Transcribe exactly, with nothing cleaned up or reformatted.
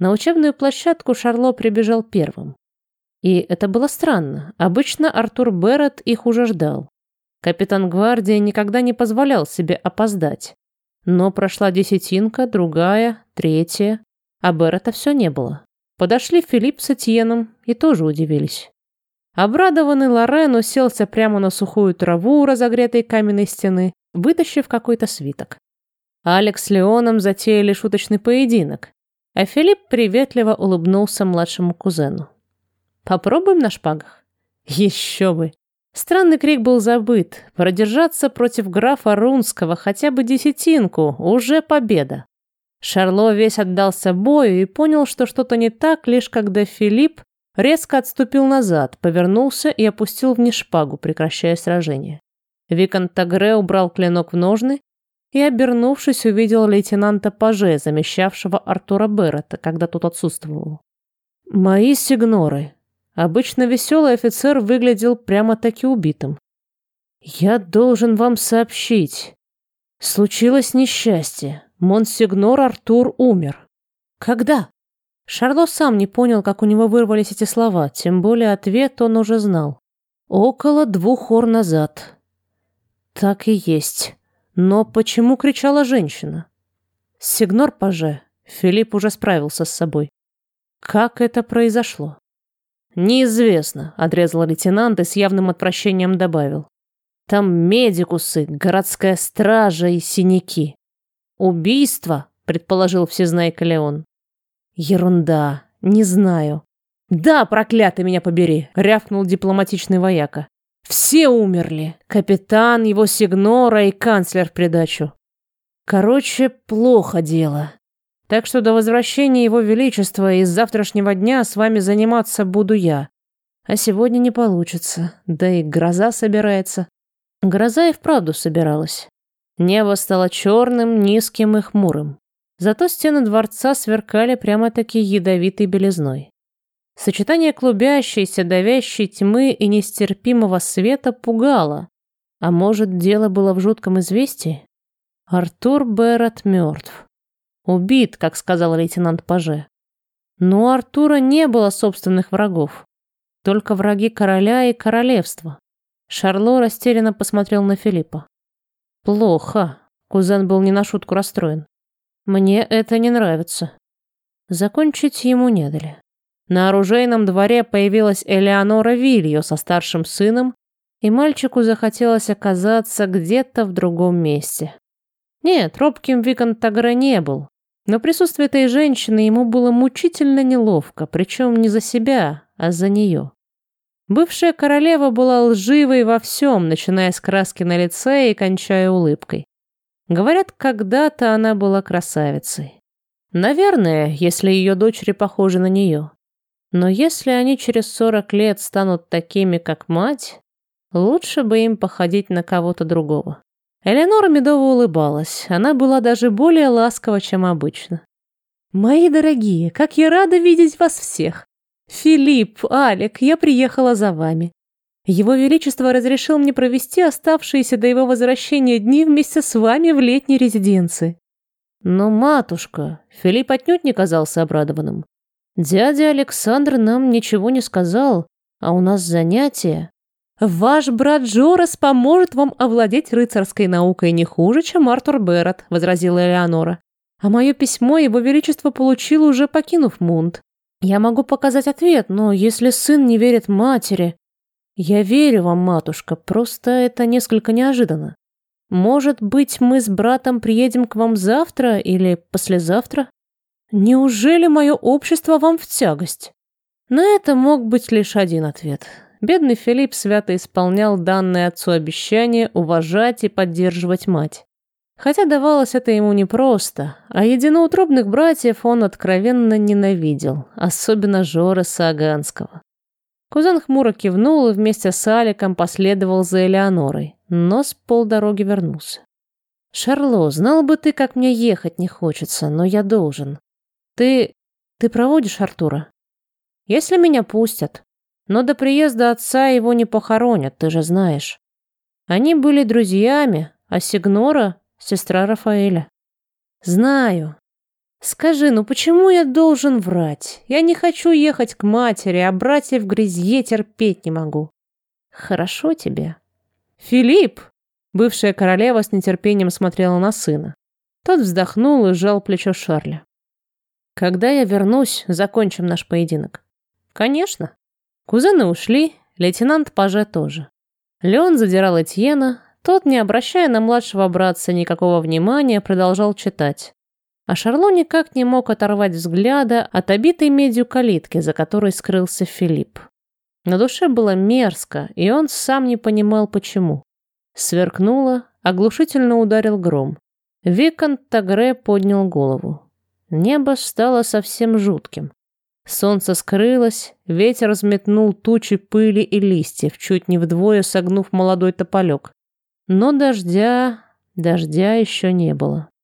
На учебную площадку Шарло прибежал первым. И это было странно. Обычно Артур Берретт их уже ждал. Капитан гвардии никогда не позволял себе опоздать. Но прошла десятинка, другая, третья, а Берретта все не было. Подошли Филипп с Этьеном и тоже удивились. Обрадованный Лорен уселся прямо на сухую траву у разогретой каменной стены, вытащив какой-то свиток. Алекс с Леоном затеяли шуточный поединок, а Филипп приветливо улыбнулся младшему кузену. «Попробуем на шпагах?» Еще бы! Странный крик был забыт. Продержаться против графа Рунского хотя бы десятинку – уже победа. Шарло весь отдался бою и понял, что что-то не так, лишь когда Филипп резко отступил назад, повернулся и опустил вниз шпагу, прекращая сражение. Виконт Тагре убрал клинок в ножны и, обернувшись, увидел лейтенанта Паже, замещавшего Артура Берретта, когда тот отсутствовал. «Мои сигноры». Обычно веселый офицер выглядел прямо-таки убитым. «Я должен вам сообщить. Случилось несчастье. Монсигнор Артур умер». «Когда?» Шарло сам не понял, как у него вырвались эти слова, тем более ответ он уже знал. «Около двух ор назад». «Так и есть. Но почему кричала женщина?» «Сигнор Паже». Филипп уже справился с собой. «Как это произошло?» «Неизвестно», — отрезал лейтенант и с явным отвращением добавил. «Там медикусы, городская стража и синяки». «Убийство», — предположил всезнайка Леон. «Ерунда, не знаю». «Да, проклятый меня побери», — рявкнул дипломатичный вояка. «Все умерли. Капитан, его сигнора и канцлер в придачу. Короче, плохо дело. Так что до возвращения его величества и с завтрашнего дня с вами заниматься буду я. А сегодня не получится. Да и гроза собирается». Гроза и вправду собиралась. Небо стало черным, низким и хмурым. Зато стены дворца сверкали прямо-таки ядовитой белизной. Сочетание клубящейся, давящей тьмы и нестерпимого света пугало. А может, дело было в жутком известии? Артур Берретт мертв. Убит, как сказал лейтенант Паже. Но у Артура не было собственных врагов. Только враги короля и королевства. Шарло растерянно посмотрел на Филиппа. «Плохо». Кузен был не на шутку расстроен. «Мне это не нравится». Закончить ему не дали. На оружейном дворе появилась Элеонора Вильо со старшим сыном, и мальчику захотелось оказаться где-то в другом месте. Нет, робким Виконт Тагре не был, но присутствие этой женщины ему было мучительно неловко, причем не за себя, а за нее. Бывшая королева была лживой во всем, начиная с краски на лице и кончая улыбкой. Говорят, когда-то она была красавицей. Наверное, если ее дочери похожи на нее. Но если они через сорок лет станут такими, как мать, лучше бы им походить на кого-то другого. Элеонора медово улыбалась. Она была даже более ласкова, чем обычно. «Мои дорогие, как я рада видеть вас всех! Филипп, Алек, я приехала за вами. Его Величество разрешил мне провести оставшиеся до его возвращения дни вместе с вами в летней резиденции». «Но, матушка», Филипп отнюдь не казался обрадованным. «Дядя Александр нам ничего не сказал, а у нас занятия». «Ваш брат Джорас поможет вам овладеть рыцарской наукой не хуже, чем Артур Берретт», — возразила Элеонора. «А мое письмо его величество получил, уже покинув Мунт. Я могу показать ответ, но если сын не верит матери...» «Я верю вам, матушка, просто это несколько неожиданно. Может быть, мы с братом приедем к вам завтра или послезавтра? Неужели мое общество вам в тягость?» На это мог быть лишь один ответ. Бедный Филипп свято исполнял данное отцу обещание уважать и поддерживать мать. Хотя давалось это ему непросто, а единоутробных братьев он откровенно ненавидел, особенно Жореса Аганского. Кузен хмуро кивнул и вместе с Аликом последовал за Элеонорой, но с полдороги вернулся. «Шарло, знал бы ты, как мне ехать не хочется, но я должен. Ты... ты проводишь Артура?» «Если меня пустят. Но до приезда отца его не похоронят, ты же знаешь. Они были друзьями, а Сигнора — сестра Рафаэля». «Знаю. Скажи, ну почему я должен врать? Я не хочу ехать к матери, а братьев Грязье терпеть не могу. Хорошо тебе. Филипп! Бывшая королева с нетерпением смотрела на сына. Тот вздохнул и сжал плечо Шарля. Когда я вернусь, закончим наш поединок. Конечно. Кузены ушли, лейтенант Паже тоже. Леон задирал Этьена, тот, не обращая на младшего братца никакого внимания, продолжал читать. А Шарло никак не мог оторвать взгляда от обитой медью калитки, за которой скрылся Филипп. На душе было мерзко, и он сам не понимал, почему. Сверкнуло, оглушительно ударил гром. Виконт Тагре поднял голову. Небо стало совсем жутким. Солнце скрылось, ветер взметнул тучи пыли и листьев, чуть не вдвое согнув молодой тополек. Но дождя, дождя еще не было.